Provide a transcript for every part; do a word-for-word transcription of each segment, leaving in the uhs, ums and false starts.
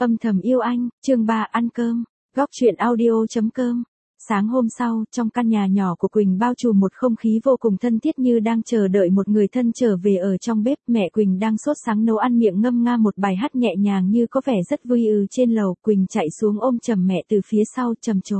Âm thầm yêu anh, chương ba ăn cơm, góc truyện audio.com. Sáng hôm sau, trong căn nhà nhỏ của Quỳnh bao trùm một không khí vô cùng thân thiết như đang chờ đợi một người thân trở về. Ở trong bếp, mẹ Quỳnh đang sốt sắng nấu ăn, miệng ngâm nga một bài hát nhẹ nhàng như có vẻ rất vui. Ừ trên lầu, Quỳnh chạy xuống ôm chầm mẹ từ phía sau, trầm trồ.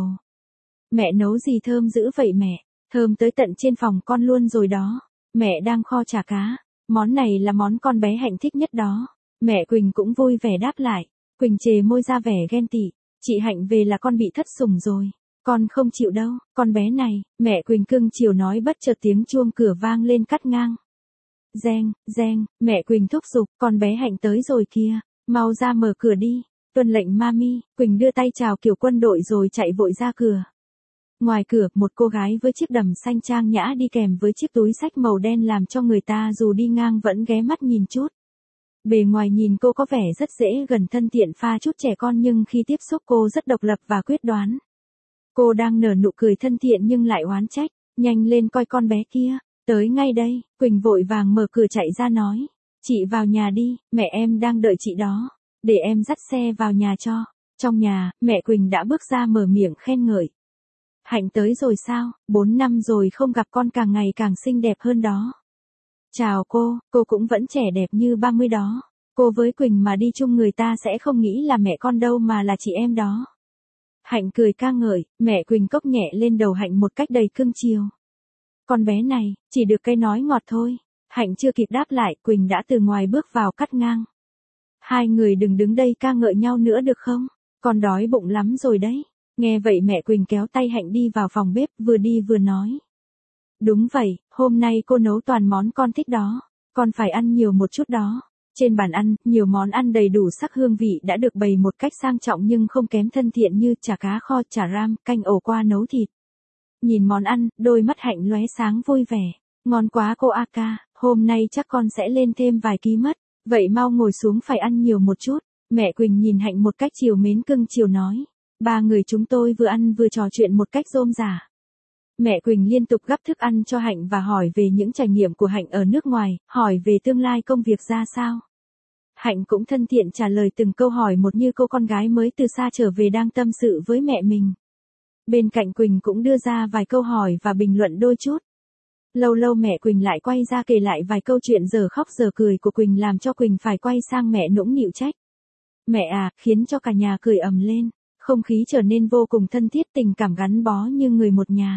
Mẹ nấu gì thơm dữ vậy mẹ, thơm tới tận trên phòng con luôn rồi đó. Mẹ đang kho chả cá, món này là món con bé Hạnh thích nhất đó. Mẹ Quỳnh cũng vui vẻ đáp lại. Quỳnh chề môi ra vẻ ghen tị, chị Hạnh về là con bị thất sủng rồi. Con không chịu đâu, con bé này, mẹ Quỳnh cưng chiều nói, bất chợt tiếng chuông cửa vang lên cắt ngang. Reng, reng, mẹ Quỳnh thúc giục, con bé Hạnh tới rồi kìa, mau ra mở cửa đi. Tuân lệnh mami. Quỳnh đưa tay chào kiểu quân đội rồi chạy vội ra cửa. Ngoài cửa, một cô gái với chiếc đầm xanh trang nhã đi kèm với chiếc túi xách màu đen làm cho người ta dù đi ngang vẫn ghé mắt nhìn chút. Bề ngoài nhìn cô có vẻ rất dễ gần, thân thiện, pha chút trẻ con, nhưng khi tiếp xúc cô rất độc lập và quyết đoán. Cô đang nở nụ cười thân thiện nhưng lại oán trách. Nhanh lên coi con bé kia, tới ngay đây. Quỳnh vội vàng mở cửa chạy ra nói. Chị vào nhà đi, mẹ em đang đợi chị đó. Để em dắt xe vào nhà cho. Trong nhà, mẹ Quỳnh đã bước ra mở miệng khen ngợi. Hạnh tới rồi sao, bốn năm rồi không gặp, con càng ngày càng xinh đẹp hơn đó. Chào cô, cô cũng vẫn trẻ đẹp như ba mươi đó. Cô với Quỳnh mà đi chung người ta sẽ không nghĩ là mẹ con đâu mà là chị em đó. Hạnh cười ca ngợi, mẹ Quỳnh cốc nhẹ lên đầu Hạnh một cách đầy cưng chiều. Con bé này, chỉ được cái nói ngọt thôi. Hạnh chưa kịp đáp lại, Quỳnh đã từ ngoài bước vào cắt ngang. Hai người đừng đứng đây ca ngợi nhau nữa được không? Con đói bụng lắm rồi đấy. Nghe vậy mẹ Quỳnh kéo tay Hạnh đi vào phòng bếp, vừa đi vừa nói. Đúng vậy, hôm nay cô nấu toàn món con thích đó. Con phải ăn nhiều một chút đó. Trên bàn ăn, nhiều món ăn đầy đủ sắc, hương vị đã được bày một cách sang trọng nhưng không kém thân thiện, như chả cá kho, chả ram, canh ổ qua nấu thịt. Nhìn món ăn, đôi mắt Hạnh lóe sáng vui vẻ. Ngon quá cô a ca, hôm nay chắc con sẽ lên thêm vài ký mất. Vậy mau ngồi xuống, phải ăn nhiều một chút. Mẹ Quỳnh nhìn Hạnh một cách chiều mến cưng chiều nói. Ba người chúng tôi vừa ăn vừa trò chuyện một cách rôm rả. Mẹ Quỳnh liên tục gắp thức ăn cho Hạnh và hỏi về những trải nghiệm của Hạnh ở nước ngoài, hỏi về tương lai công việc ra sao. Hạnh cũng thân thiện trả lời từng câu hỏi một, như cô con gái mới từ xa trở về đang tâm sự với mẹ mình. Bên cạnh Quỳnh cũng đưa ra vài câu hỏi và bình luận đôi chút. Lâu lâu mẹ Quỳnh lại quay ra kể lại vài câu chuyện giờ khóc giờ cười của Quỳnh, làm cho Quỳnh phải quay sang mẹ nũng nịu trách. Mẹ à, khiến cho cả nhà cười ầm lên. Không khí trở nên vô cùng thân thiết, tình cảm gắn bó như người một nhà.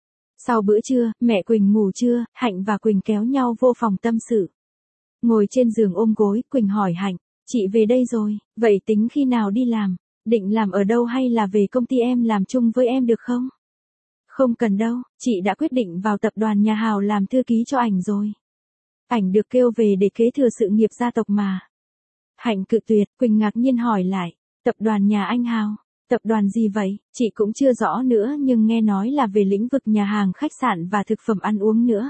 Sau bữa trưa, mẹ Quỳnh ngủ trưa, Hạnh và Quỳnh kéo nhau vô phòng tâm sự. Ngồi trên giường ôm gối, Quỳnh hỏi Hạnh, chị về đây rồi, vậy tính khi nào đi làm? Định làm ở đâu hay là về công ty em làm chung với em được không? Không cần đâu, chị đã quyết định vào tập đoàn nhà Hào làm thư ký cho ảnh rồi. Ảnh được kêu về để kế thừa sự nghiệp gia tộc mà. Hạnh cự tuyệt. Quỳnh ngạc nhiên hỏi lại, tập đoàn nhà anh Hào? Tập đoàn gì vậy? Chị cũng chưa rõ nữa, nhưng nghe nói là về lĩnh vực nhà hàng, khách sạn và thực phẩm ăn uống nữa.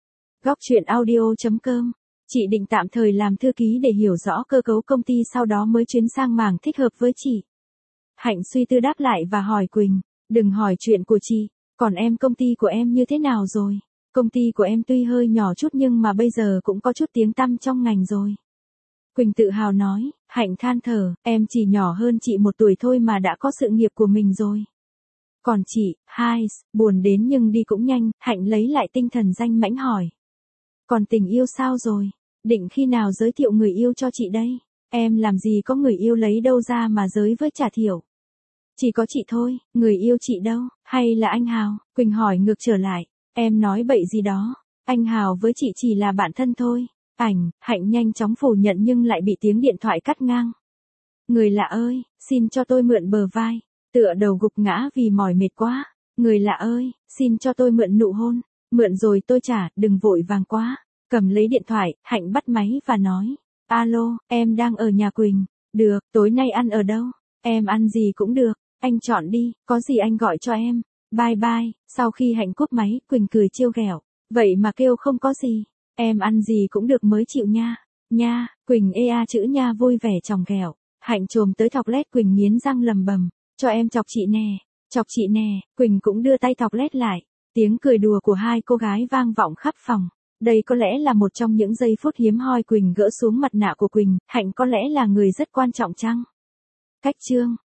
Góc truyện audio.com. Chị định tạm thời làm thư ký để hiểu rõ cơ cấu công ty, sau đó mới chuyến sang mảng thích hợp với chị. Hạnh suy tư đáp lại và hỏi Quỳnh, đừng hỏi chuyện của chị, còn em, công ty của em như thế nào rồi? Công ty của em tuy hơi nhỏ chút nhưng mà bây giờ cũng có chút tiếng tăm trong ngành rồi. Quỳnh tự hào nói. Hạnh than thở, em chỉ nhỏ hơn chị một tuổi thôi mà đã có sự nghiệp của mình rồi. Còn chị, hai, buồn đến nhưng đi cũng nhanh. Hạnh lấy lại tinh thần danh mãnh hỏi. Còn tình yêu sao rồi? Định khi nào giới thiệu người yêu cho chị đây? Em làm gì có người yêu, lấy đâu ra mà giới với Trà Thiểu? Chỉ có chị thôi, người yêu chị đâu, hay là anh Hào? Quỳnh hỏi ngược trở lại, em nói bậy gì đó, anh Hào với chị chỉ là bạn thân thôi. Ảnh, Hạnh nhanh chóng phủ nhận nhưng lại bị tiếng điện thoại cắt ngang. Người lạ ơi, xin cho tôi mượn bờ vai. Tựa đầu gục ngã vì mỏi mệt quá. Người lạ ơi, xin cho tôi mượn nụ hôn. Mượn rồi tôi trả, đừng vội vàng quá. Cầm lấy điện thoại, Hạnh bắt máy và nói. Alo, em đang ở nhà Quỳnh. Được, tối nay ăn ở đâu? Em ăn gì cũng được, anh chọn đi, có gì anh gọi cho em. Bye bye. Sau khi Hạnh cúp máy, Quỳnh cười trêu ghẹo. Vậy mà kêu không có gì. Em ăn gì cũng được mới chịu nha. Nha, Quỳnh ê a chữ nha vui vẻ chòng ghẹo. Hạnh chồm tới thọc lét Quỳnh, nghiến răng lầm bầm. Cho em chọc chị nè, chọc chị nè. Quỳnh cũng đưa tay thọc lét lại. Tiếng cười đùa của hai cô gái vang vọng khắp phòng. Đây có lẽ là một trong những giây phút hiếm hoi. Quỳnh gỡ xuống mặt nạ của Quỳnh. Hạnh có lẽ là người rất quan trọng chăng? Cách chương